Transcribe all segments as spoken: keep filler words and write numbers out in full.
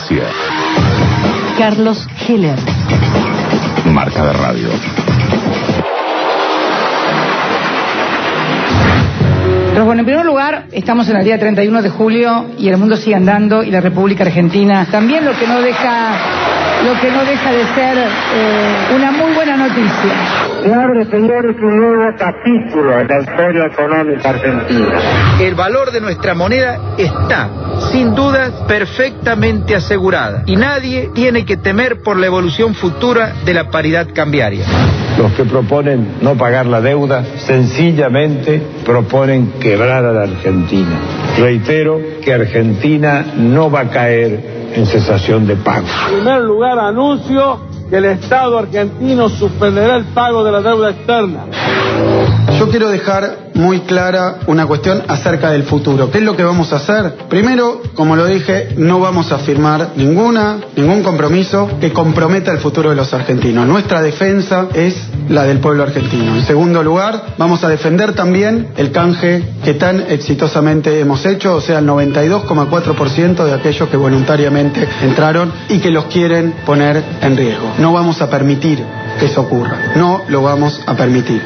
democracia. Carlos Heller. Marca de radio. Pero bueno, en primer lugar, estamos en el día treinta y uno de julio y el mundo sigue andando y la República Argentina también, lo que no deja, lo que no deja de ser eh, una muy buena noticia. Se abre, señores, un nuevo capítulo en la historia económica argentina. El valor de nuestra moneda está, sin dudas, perfectamente asegurada y nadie tiene que temer por la evolución futura de la paridad cambiaria. Los que proponen no pagar la deuda, sencillamente proponen quebrar a la Argentina. Reitero que Argentina no va a caer en cesación de pago. En primer lugar, anuncio que el Estado argentino suspenderá el pago de la deuda externa. Yo quiero dejar muy clara una cuestión acerca del futuro. ¿Qué es lo que vamos a hacer? Primero, como lo dije, no vamos a firmar ninguna, ningún compromiso que comprometa el futuro de los argentinos. Nuestra defensa es la del pueblo argentino. En segundo lugar, vamos a defender también el canje que tan exitosamente hemos hecho, o sea, el noventa y dos coma cuatro por ciento de aquellos que voluntariamente entraron y que los quieren poner en riesgo. No vamos a permitir que eso ocurra. No lo vamos a permitir.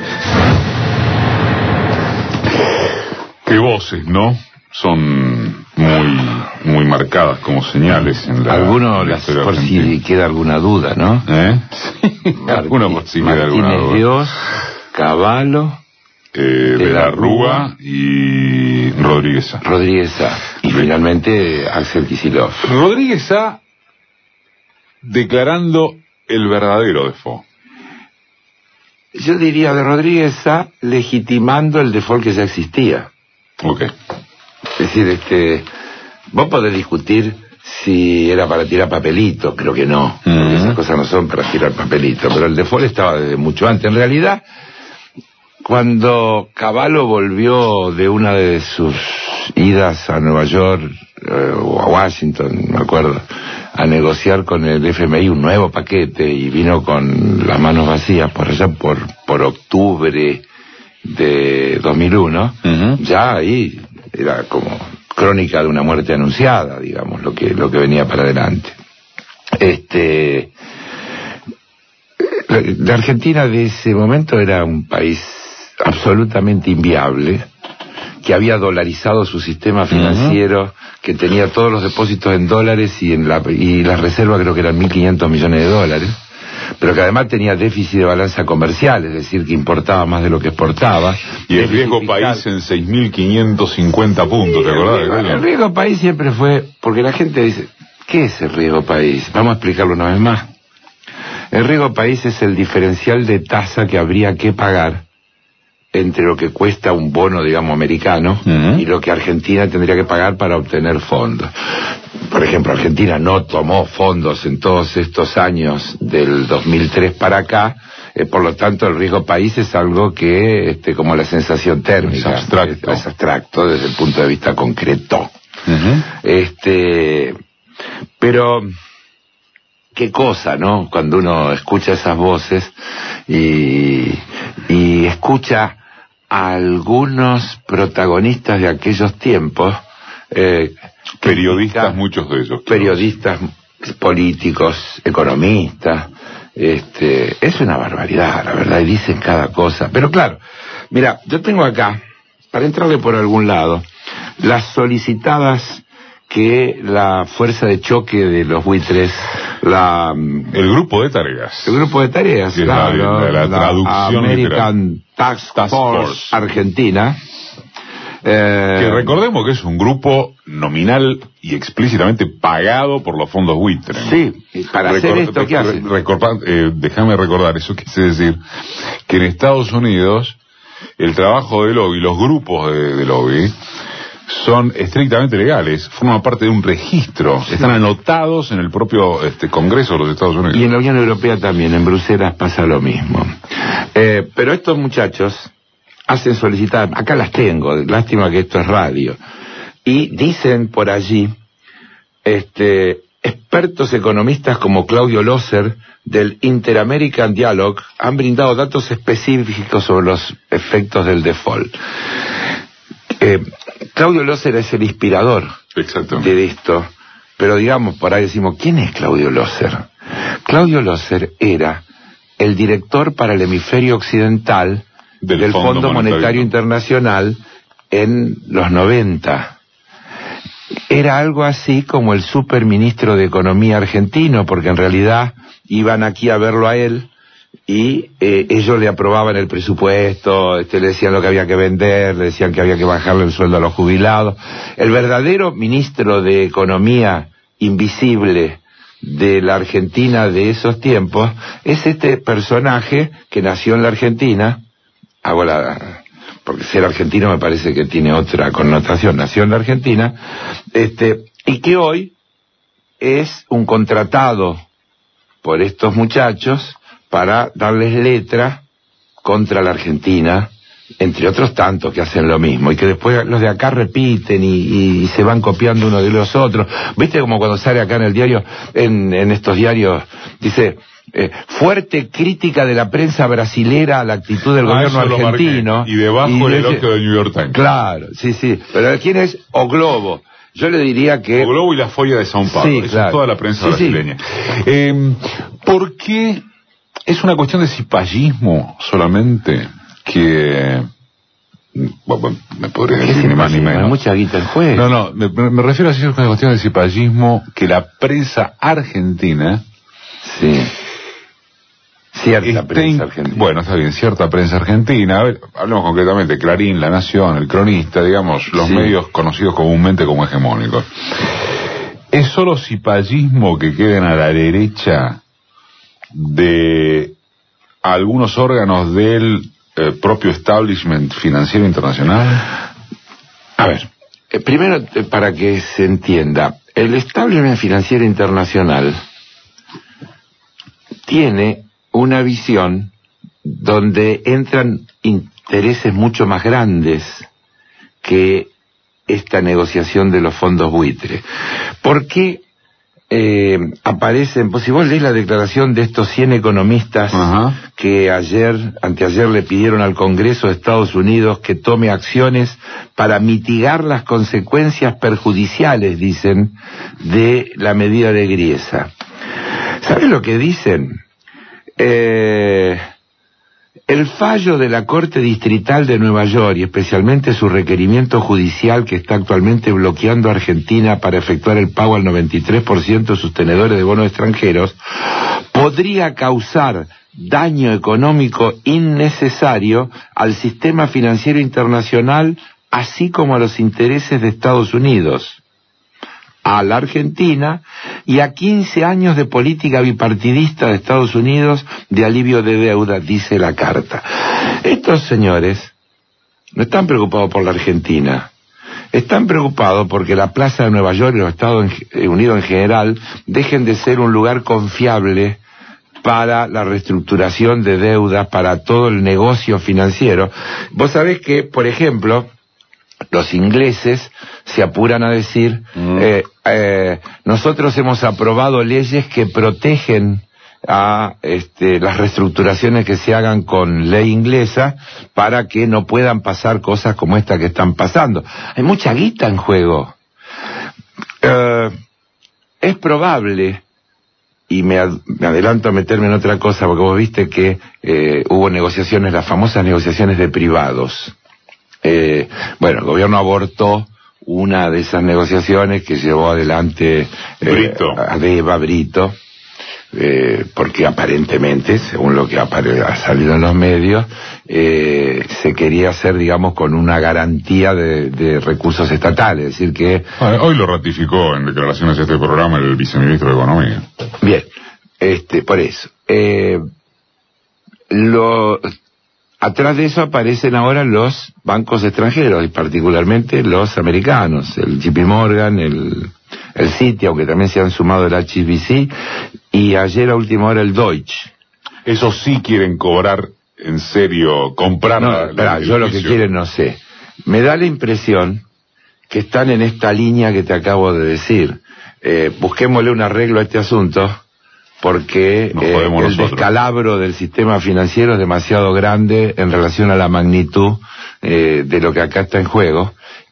Qué voces, ¿no? Son muy muy marcadas como señales en la... Algunos, las, por si queda alguna duda, ¿no? ¿Eh? Sí, algunos por si queda alguna duda. Dios, Cavallo, eh, de la Rúa y Rodríguez A. Rodríguez A. Y sí. Finalmente Axel Kicillof. Rodríguez A declarando el verdadero default. Yo diría de Rodríguez A legitimando el default que ya existía. Ok. Es decir, este, vos podés discutir si era para tirar papelito, creo que no, uh-huh. Porque esas cosas no son para tirar papelito, pero el default estaba desde mucho antes. En realidad, cuando Cavallo volvió de una de sus idas a Nueva York eh, o a Washington, me acuerdo, a negociar con el F M I un nuevo paquete y vino con las manos vacías por allá por, por octubre de dos mil uno, uh-huh. Ya ahí era como crónica de una muerte anunciada, digamos, lo que lo que venía para adelante. Este, la, la Argentina de ese momento era un país absolutamente inviable, que había dolarizado su sistema financiero, uh-huh. que tenía todos los depósitos en dólares y en la y las reservas creo que eran mil quinientos millones de dólares, pero que además tenía déficit de balanza comercial, es decir, que importaba más de lo que exportaba. Y el riesgo fiscal. País en seis mil quinientos cincuenta puntos, ¿te acordás? El, el riesgo país siempre fue, porque la gente dice, ¿qué es el riesgo país? Vamos a explicarlo una vez más. El riesgo país es el diferencial de tasa que habría que pagar entre lo que cuesta un bono, digamos, americano, uh-huh. y lo que Argentina tendría que pagar para obtener fondos. Por ejemplo, Argentina no tomó fondos en todos estos años del dos mil tres para acá, eh, por lo tanto el riesgo país es algo que, este, como la sensación térmica, es abstracto, es, es abstracto desde el punto de vista concreto. Uh-huh. Este, pero qué cosa, ¿no? Cuando uno escucha esas voces y, y escucha a algunos protagonistas de aquellos tiempos, eh, periodistas, muchos de ellos, periodistas, políticos, economistas, este, es una barbaridad, la verdad, y dicen cada cosa. Pero claro, mira, yo tengo acá, para entrarle por algún lado, las solicitadas que la fuerza de choque de los buitres, la el grupo de tareas, el grupo de tareas, sí, claro, la, la, la traducción American Task, Task Force, Force Argentina, eh, que recordemos que es un grupo nominal y explícitamente pagado por los fondos buitres. Sí, para Record, hacer esto, ¿qué hace? Record, eh, déjame recordar, eso quise decir que en Estados Unidos el trabajo de lobby, los grupos de, de lobby son estrictamente legales, forman parte de un registro, están anotados en el propio este, Congreso de los Estados Unidos. Y en la Unión Europea también, en Bruselas pasa lo mismo. Eh, pero estos muchachos hacen solicitar, acá las tengo, lástima que esto es radio, y dicen por allí, este, expertos economistas como Claudio Loser del Inter-American Dialogue han brindado datos específicos sobre los efectos del default. Eh, Claudio Loser es el inspirador de esto, pero digamos, por ahí decimos, ¿quién es Claudio Loser? Claudio Loser era el director para el hemisferio occidental del, del Fondo, Fondo Monetario, Monetario Internacional en los noventa. Era algo así como el superministro de Economía argentino, porque en realidad iban aquí a verlo a él y eh, ellos le aprobaban el presupuesto, este, le decían lo que había que vender, le decían que había que bajarle el sueldo a los jubilados. El verdadero ministro de Economía invisible de la Argentina de esos tiempos es este personaje que nació en la Argentina, hago la... porque ser argentino me parece que tiene otra connotación, nació en la Argentina, este, y que hoy es un contratado por estos muchachos para darles letra contra la Argentina, entre otros tantos que hacen lo mismo, y que después los de acá repiten y, y se van copiando uno de los otros. ¿Viste como cuando sale acá en el diario, en, en estos diarios, dice... Eh, fuerte crítica de la prensa brasilera a la actitud del ah, gobierno argentino y debajo y el elogio del New York Times? Claro, sí, sí, pero ¿quién es? O Globo. Yo le diría que... O Globo y la Folla de São Paulo, sí, claro. Es toda la prensa sí, brasileña. Sí. Eh, ¿Por qué es una cuestión de cipallismo solamente que... Bueno, me podría decir ni más ni menos. Hay mucha guita en juego. No, no, me, me refiero a si es una cuestión de cipallismo que la prensa argentina... Sí. Cierta prensa argentina. Bueno, está bien, cierta prensa argentina. A ver, hablemos concretamente, Clarín, La Nación, El Cronista, digamos, los sí. medios conocidos comúnmente como hegemónicos. ¿Es solo cipallismo que queden a la derecha de algunos órganos del eh, propio establishment financiero internacional? A ver, eh, primero, eh, para que se entienda, el establishment financiero internacional tiene una visión donde entran intereses mucho más grandes que esta negociación de los fondos buitre. ¿Por qué eh, aparecen? Pues si vos lees la declaración de estos cien economistas uh-huh. que ayer, anteayer le pidieron al Congreso de Estados Unidos que tome acciones para mitigar las consecuencias perjudiciales, dicen, de la medida de Griesa. ¿Sabes lo que dicen? Eh, el fallo de la Corte Distrital de Nueva York y especialmente su requerimiento judicial que está actualmente bloqueando a Argentina para efectuar el pago al noventa y tres por ciento de sus tenedores de bonos extranjeros podría causar daño económico innecesario al sistema financiero internacional así como a los intereses de Estados Unidos, a la Argentina y a quince años de política bipartidista de Estados Unidos de alivio de deuda, dice la carta. Estos señores no están preocupados por la Argentina, están preocupados porque la Plaza de Nueva York y los Estados Unidos en general dejen de ser un lugar confiable para la reestructuración de deudas, para todo el negocio financiero. Vos sabés que, por ejemplo, los ingleses se apuran a decir, mm. eh, eh, nosotros hemos aprobado leyes que protegen a este, las reestructuraciones que se hagan con ley inglesa para que no puedan pasar cosas como esta que están pasando. Hay mucha guita en juego. Eh, es probable, y me, ad, me adelanto a meterme en otra cosa, porque vos viste que eh, hubo negociaciones, las famosas negociaciones de privados. Eh, bueno, el gobierno abortó una de esas negociaciones que llevó adelante eh, Brito. a Eva Brito, eh, porque aparentemente, según lo que ha, ha salido en los medios, eh, se quería hacer, digamos, con una garantía de, de recursos estatales, es decir que... Hoy lo ratificó en declaraciones de este programa el viceministro de Economía. Bien, este, por eso. Eh, lo... Atrás de eso aparecen ahora los bancos extranjeros, y particularmente los americanos, el J P Morgan, el, el Citi, aunque también se han sumado el H S B C, y ayer a última hora el Deutsche. Esos sí quieren cobrar en serio, comprar... No, la, espera, yo lo que quieren no sé. Me da la impresión que están en esta línea que te acabo de decir. Eh, busquémosle un arreglo a este asunto, porque eh, el nosotros. descalabro del sistema financiero es demasiado grande en relación a la magnitud eh, de lo que acá está en juego,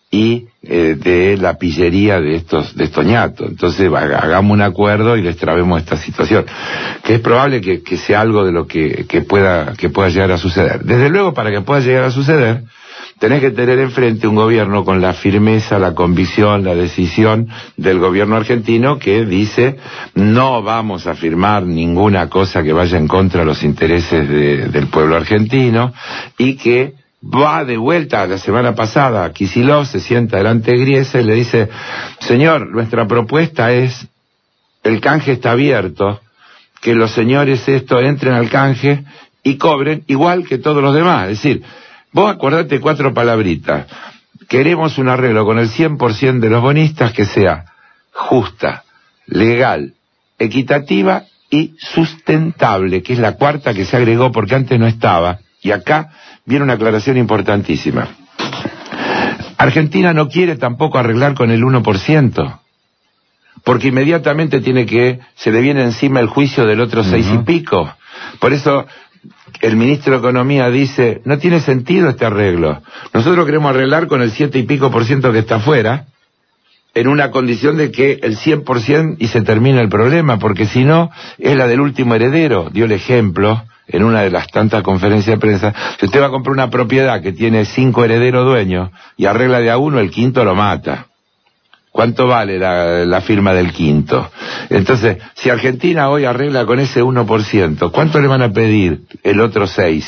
y eh, de la pillería de estos de estos ñatos. Entonces hagamos un acuerdo y destrabemos esta situación, que es probable que, que sea algo de lo que, que pueda que pueda llegar a suceder. Desde luego, para que pueda llegar a suceder, tenés que tener enfrente un gobierno con la firmeza, la convicción, la decisión del gobierno argentino, que dice: no vamos a firmar ninguna cosa que vaya en contra de los intereses de, del pueblo argentino, y que va de vuelta. La semana pasada Kicillof se sienta delante de Griese y le dice: señor, nuestra propuesta es, el canje está abierto, que los señores esto entren al canje y cobren igual que todos los demás. Es decir, vos acordate cuatro palabritas: queremos un arreglo con el cien por ciento de los bonistas que sea justa, legal, equitativa y sustentable, que es la cuarta que se agregó porque antes no estaba. Y acá viene una aclaración importantísima. Argentina no quiere tampoco arreglar con el uno por ciento, porque inmediatamente tiene que, se le viene encima el juicio del otro seis uh-huh. y pico. Por eso el ministro de Economía dice: no tiene sentido este arreglo. Nosotros queremos arreglar con el siete y pico por ciento que está afuera, en una condición de que el cien por ciento y se termina el problema, porque si no, es la del último heredero. Dio el ejemplo en una de las tantas conferencias de prensa: si usted va a comprar una propiedad que tiene cinco herederos dueños y arregla de a uno, el quinto lo mata. ¿Cuánto vale la, la firma del quinto? Entonces, si Argentina hoy arregla con ese uno por ciento, ¿cuánto le van a pedir el otro seis?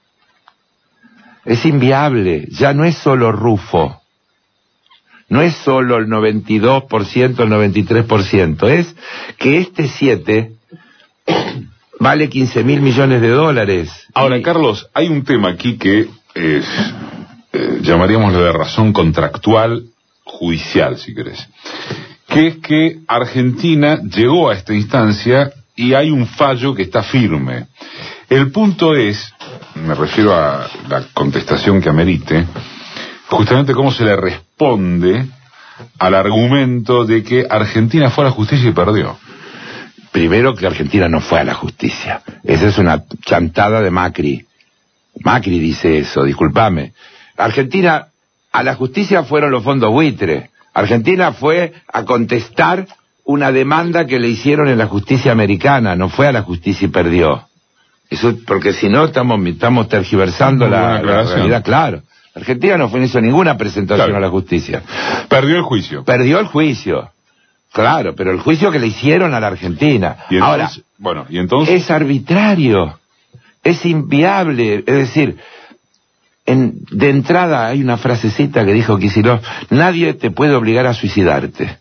Es inviable. Ya no es solo Rufo, no es solo el noventa y dos por ciento, el noventa y tres por ciento, es que este siete vale quince mil millones de dólares. Ahora, y... Carlos, hay un tema aquí que es, eh, llamaríamos de razón contractual, judicial, si querés, que es que Argentina llegó a esta instancia y hay un fallo que está firme. El punto es, me refiero a la contestación que amerite, justamente cómo se le responde al argumento de que Argentina fue a la justicia y perdió. Primero, que Argentina no fue a la justicia. Esa es una chantada de Macri. Macri dice eso, discúlpame. Argentina, a la justicia fueron los fondos buitre. Argentina fue a contestar una demanda que le hicieron en la justicia americana, no fue a la justicia y perdió. Eso, porque si no estamos, estamos tergiversando la, la realidad, claro. Argentina no fue, no hizo ninguna presentación claro. a la justicia. Perdió el juicio. Perdió el juicio. Claro, pero el juicio que le hicieron a la Argentina. ¿Y entonces, ahora, bueno, ¿y entonces? Es arbitrario, es inviable, es decir, en, de entrada hay una frasecita que dijo Kicillof: nadie te puede obligar a suicidarte.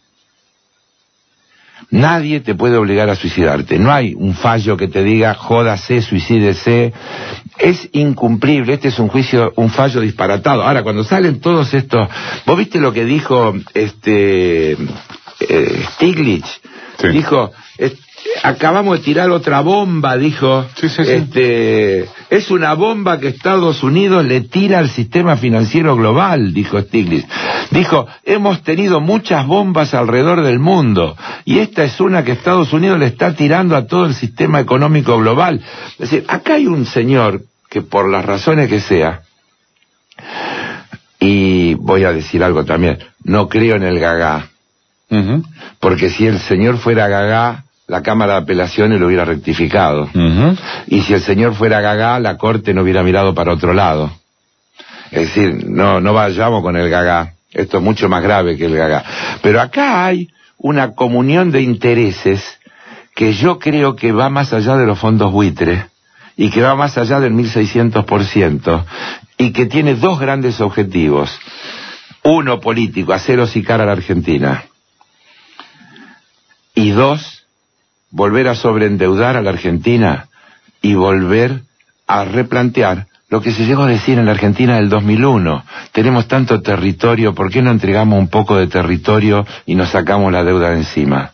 Nadie te puede obligar a suicidarte. No hay un fallo que te diga jódase, suicídese. Es incumplible. Este es un juicio, un fallo disparatado. Ahora, cuando salen todos estos, ¿vos viste lo que dijo este eh, Stiglitz? Sí. Dijo, eh, acabamos de tirar otra bomba, dijo. Sí, sí, sí. Este, es una bomba que Estados Unidos le tira al sistema financiero global, dijo Stiglitz. Dijo, hemos tenido muchas bombas alrededor del mundo y esta es una que Estados Unidos le está tirando a todo el sistema económico global. Es decir, acá hay un señor que, por las razones que sea, y voy a decir algo también, no creo en el gagá. Uh-huh. Porque si el señor fuera gagá, la Cámara de Apelaciones lo hubiera rectificado. Uh-huh. Y si el señor fuera gagá, la Corte no hubiera mirado para otro lado. Es decir, no, no vayamos con el gagá. Esto es mucho más grave que el gagá. Pero acá hay una comunión de intereses que yo creo que va más allá de los fondos buitre y que va más allá del mil seiscientos por ciento y que tiene dos grandes objetivos. Uno, político, hacer hocicar a la Argentina. Y dos, volver a sobreendeudar a la Argentina y volver a replantear lo que se llegó a decir en la Argentina del dos mil uno. Tenemos tanto territorio, ¿por qué no entregamos un poco de territorio y nos sacamos la deuda de encima?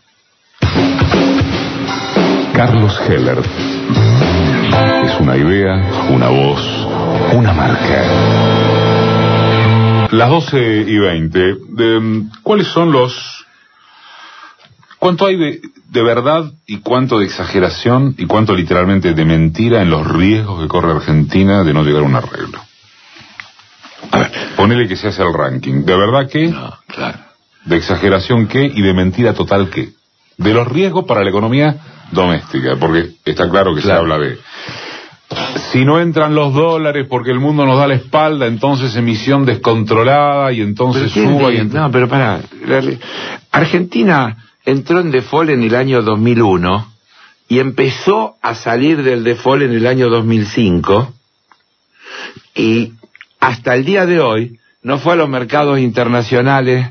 Carlos Heller. Es una idea, una voz, una marca. Las doce y veinte. De, ¿Cuáles son los... ¿Cuánto hay de, de verdad y cuánto de exageración y cuánto literalmente de mentira en los riesgos que corre Argentina de no llegar a un arreglo? A ver, ponele que se hace el ranking. ¿De verdad qué? No, claro. ¿De exageración qué? ¿Y de mentira total qué? De los riesgos para la economía doméstica, porque está claro que claro. se habla de... Si no entran los dólares porque el mundo nos da la espalda, entonces emisión descontrolada y entonces suba y... Ent... No, pero para... Argentina entró en default en el año dos mil uno y empezó a salir del default en el año dos mil cinco y hasta el día de hoy no fue a los mercados internacionales,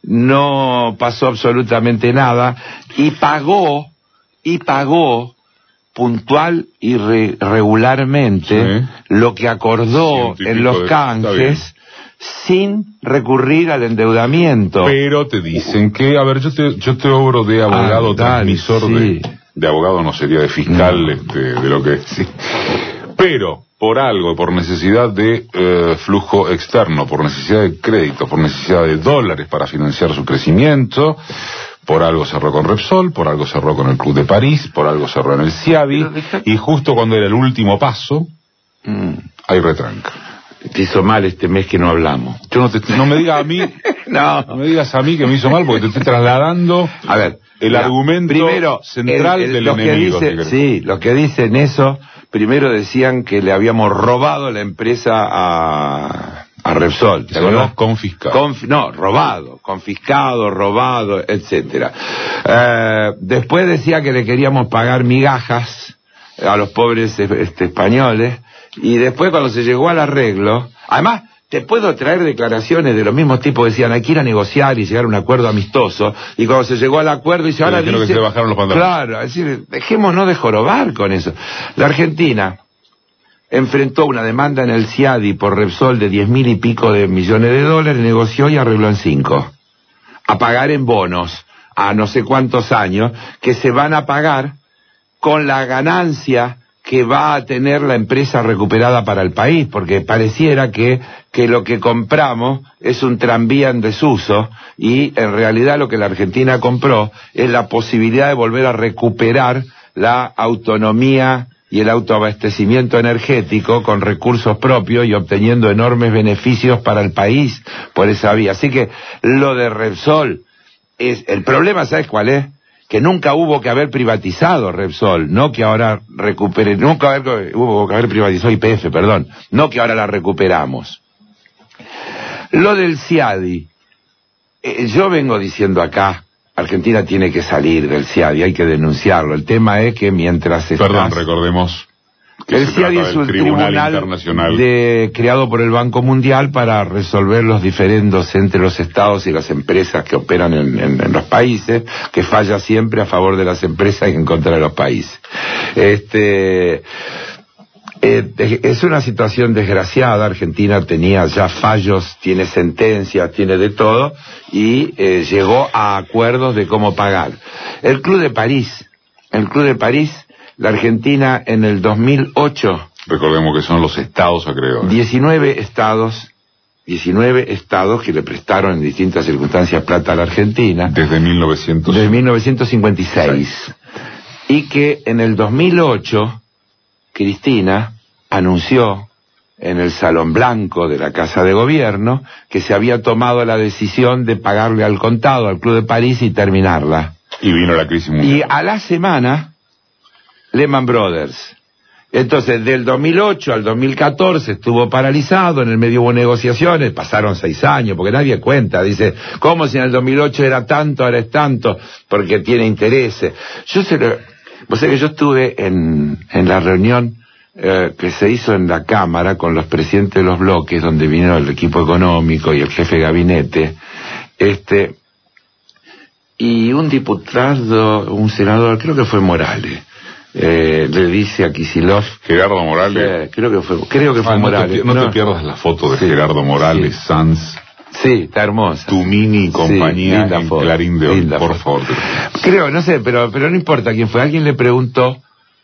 no pasó absolutamente nada y pagó, y pagó puntual y re regularmente sí. lo que acordó en los de... canjes sin recurrir al endeudamiento. Pero te dicen que, a ver, yo te, yo te obro de abogado ah, transmisor sí. de, de abogado, no sería de fiscal no. este, de lo que sí. Pero por algo, por necesidad de eh, flujo externo, por necesidad de crédito, por necesidad de dólares para financiar su crecimiento, por algo cerró con Repsol, por algo cerró con el Club de París, por algo cerró en el CIADI, y justo cuando era el último paso, mm. hay retranca. Te hizo mal este mes que no hablamos. Yo no, te, no me digas a mí, no. no me digas a mí que me hizo mal, porque te estoy trasladando a ver, el la, argumento primero, central el, el, del los enemigo. Que dice, sí, los que dicen eso, primero decían que le habíamos robado la empresa a... a Repsol, ¿te acuerdas? Confiscado. Conf, no, robado, confiscado, robado, etcétera. Eh, después decía que le queríamos pagar migajas a los pobres este, españoles, y después cuando se llegó al arreglo, además te puedo traer declaraciones de los mismos tipos que decían hay que ir a negociar y llegar a un acuerdo amistoso, y cuando se llegó al acuerdo y se ahora dice, que se le bajaron los pantalones. Claro, es decir, dejémonos de jorobar con eso. La Argentina enfrentó una demanda en el CIADI por Repsol de diez mil y pico de millones de dólares, negoció y arregló en cinco. A pagar en bonos a no sé cuántos años, que se van a pagar con la ganancia que va a tener la empresa recuperada para el país, porque pareciera que, que lo que compramos es un tranvía en desuso, y en realidad lo que la Argentina compró es la posibilidad de volver a recuperar la autonomía y el autoabastecimiento energético con recursos propios y obteniendo enormes beneficios para el país por esa vía. Así que lo de Repsol es, el problema, ¿sabes cuál es? Que nunca hubo que haber privatizado Repsol, no que ahora recupere, nunca haber, hubo que haber privatizado Y P F, perdón, no que ahora la recuperamos. Lo del CIADI, eh, yo vengo diciendo acá, Argentina tiene que salir del CIADI, hay que denunciarlo. El tema es que mientras estás... Perdón, recordemos que el CIADI es un tribunal, tribunal internacional de, creado por el Banco Mundial para resolver los diferendos entre los estados y las empresas que operan en, en, en los países, que falla siempre a favor de las empresas y en contra de los países. Este... Eh, es una situación desgraciada. Argentina tenía ya fallos, tiene sentencias, tiene de todo, y eh, llegó a acuerdos de cómo pagar. El Club de París, el Club de París, la Argentina en el dos mil ocho... Recordemos que son los estados acreedores. diecinueve estados, diecinueve estados que le prestaron en distintas circunstancias plata a la Argentina. Desde mil novecientos... Desde mil novecientos cincuenta y seis. Y que en el dos mil ocho... Cristina anunció en el Salón Blanco de la Casa de Gobierno que se había tomado la decisión de pagarle al contado al Club de París y terminarla. Y vino la crisis mundial. Y a la semana, Lehman Brothers. Entonces, del dos mil ocho al dos mil catorce estuvo paralizado, en el medio hubo negociaciones, pasaron seis años, porque nadie cuenta, dice, ¿cómo si en el dos mil ocho era tanto, ahora es tanto? Porque tiene intereses. Yo se lo... Vos sabés que yo estuve en, en la reunión eh, que se hizo en la Cámara con los presidentes de los bloques, donde vino el equipo económico y el jefe de gabinete, este, y un diputado, un senador, creo que fue Morales, eh, le dice a Kicillof, Gerardo Morales, eh, creo que fue, creo que fue ah, Morales. No te, no te pierdas la foto de sí, Gerardo Morales, sí. Sanz. Sí, está hermosa. Tu mini compañía sí, en foto, Clarín de hoy, por favor. Creo, no sé, pero pero no importa quién fue. Alguien le preguntó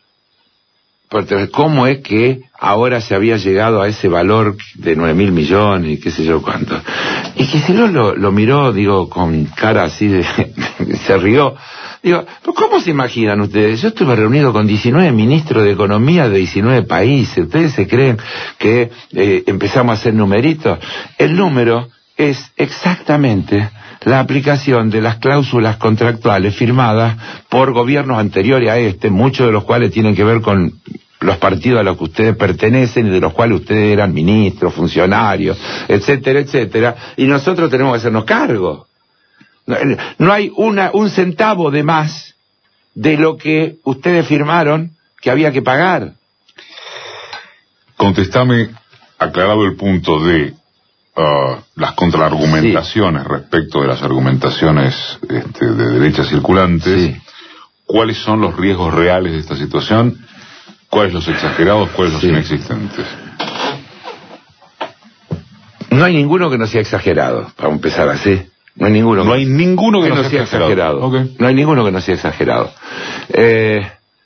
cómo es que ahora se había llegado a ese valor de nueve mil millones y qué sé yo cuánto. Y Kicillof lo, lo miró, digo, con cara así de... se rió. Digo, ¿pero cómo se imaginan ustedes? Yo estuve reunido con diecinueve ministros de Economía de diecinueve países. ¿Ustedes se creen que eh, empezamos a hacer numeritos? El número es exactamente la aplicación de las cláusulas contractuales firmadas por gobiernos anteriores a este, muchos de los cuales tienen que ver con los partidos a los que ustedes pertenecen y de los cuales ustedes eran ministros, funcionarios, etcétera, etcétera, y nosotros tenemos que hacernos cargo. No, no hay una, un centavo de más de lo que ustedes firmaron que había que pagar. Contestame, aclarado el punto de uh, las contraargumentaciones sí. respecto de las argumentaciones este, de derecha circulantes, sí. ¿cuáles son los riesgos reales de esta situación? ¿Cuáles los exagerados? ¿Cuáles los sí. inexistentes? No hay ninguno que no sea exagerado, para empezar así. No hay ninguno. No hay ninguno que, que no, no sea exagerado. exagerado. Okay. No hay ninguno que no sea exagerado. Eh,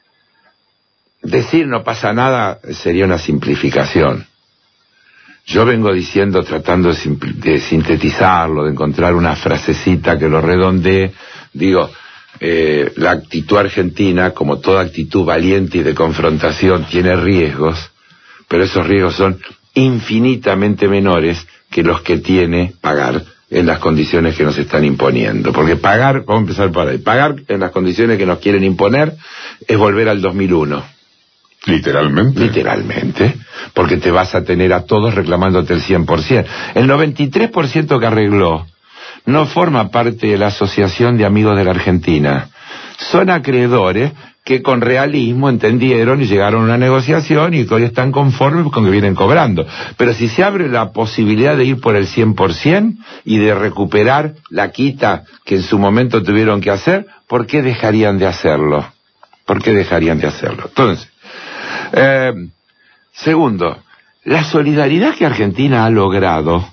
decir no pasa nada sería una simplificación. Yo vengo diciendo, tratando de, de sintetizarlo, de encontrar una frasecita que lo redondee, digo, eh, la actitud argentina, como toda actitud valiente y de confrontación, tiene riesgos, pero esos riesgos son infinitamente menores que los que tiene pagar en las condiciones que nos están imponiendo. Porque pagar, vamos a empezar por ahí, pagar en las condiciones que nos quieren imponer es volver al dos mil uno. Literalmente. Literalmente, porque te vas a tener a todos reclamándote el cien por ciento. El noventa y tres por ciento que arregló no forma parte de la Asociación de Amigos de la Argentina. Son acreedores que con realismo entendieron y llegaron a una negociación y que hoy están conformes con que vienen cobrando. Pero si se abre la posibilidad de ir por el cien por ciento y de recuperar la quita que en su momento tuvieron que hacer, ¿por qué dejarían de hacerlo? ¿Por qué dejarían de hacerlo? Entonces, eh, segundo, la solidaridad que Argentina ha logrado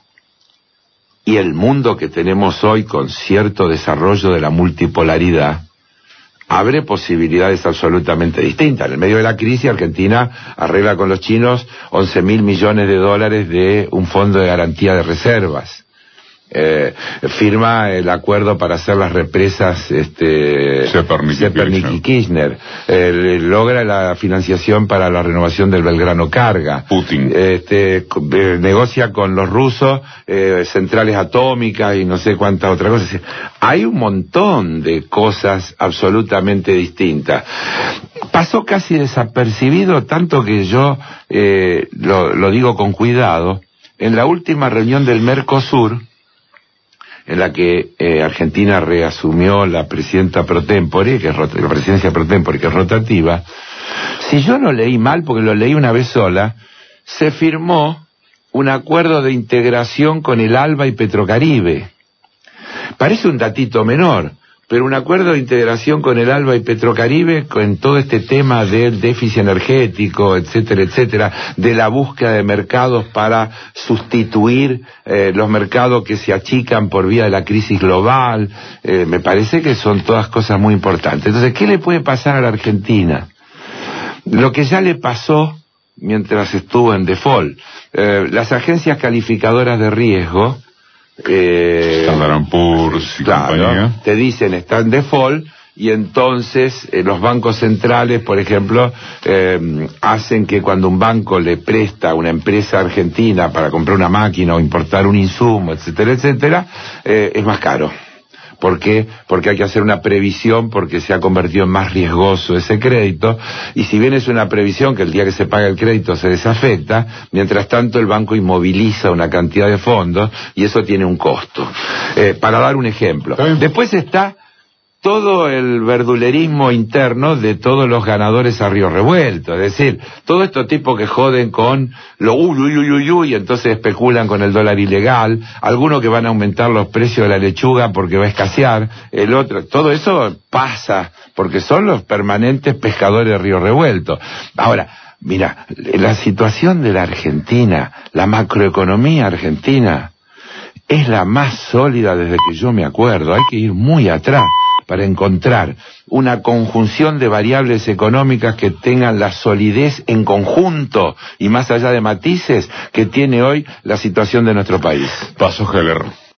y el mundo que tenemos hoy con cierto desarrollo de la multipolaridad abre posibilidades absolutamente distintas. En el medio de la crisis, Argentina arregla con los chinos once mil millones de dólares de un fondo de garantía de reservas. Eh, firma el acuerdo para hacer las represas este Zepernik y Kirchner, eh, logra la financiación para la renovación del Belgrano Carga, Putin este, eh, negocia con los rusos eh, centrales atómicas y no sé cuántas otras cosas. Hay un montón de cosas absolutamente distintas. Pasó casi desapercibido, tanto que yo eh, lo, lo digo con cuidado. En la última reunión del Mercosur, en la que eh, Argentina reasumió la presidenta pro tempore, que es la presidencia pro tempore, que es rotativa, si yo no leí mal, porque lo leí una vez sola, se firmó un acuerdo de integración con el ALBA y Petrocaribe. Parece un datito menor, pero un acuerdo de integración con el ALBA y Petrocaribe, con todo este tema del déficit energético, etcétera, etcétera, de la búsqueda de mercados para sustituir eh, los mercados que se achican por vía de la crisis global, eh, me parece que son todas cosas muy importantes. Entonces, ¿qué le puede pasar a la Argentina? Lo que ya le pasó mientras estuvo en default. Eh, las agencias calificadoras de riesgo, Eh, Standard and Poor's y claro, compañía, te dicen está en default y entonces eh, los bancos centrales, por ejemplo, eh, hacen que cuando un banco le presta a una empresa argentina para comprar una máquina o importar un insumo, etcétera, etcétera, eh, es más caro. ¿Por qué? Porque hay que hacer una previsión, porque se ha convertido en más riesgoso ese crédito, y si bien es una previsión que el día que se paga el crédito se desafecta, mientras tanto el banco inmoviliza una cantidad de fondos y eso tiene un costo. Eh, para dar un ejemplo. Después está todo el verdulerismo interno de todos los ganadores a río revuelto, es decir, todos estos tipos que joden con lo uy, uy, uy, uy, uy, y entonces especulan con el dólar ilegal, algunos que van a aumentar los precios de la lechuga porque va a escasear, el otro, todo eso pasa, porque son los permanentes pescadores de río revuelto. Ahora, mira, la situación de la Argentina, la macroeconomía argentina, es la más sólida desde que yo me acuerdo, hay que ir muy atrás. para encontrar una conjunción de variables económicas que tengan la solidez en conjunto y más allá de matices que tiene hoy la situación de nuestro país. Paso Heller.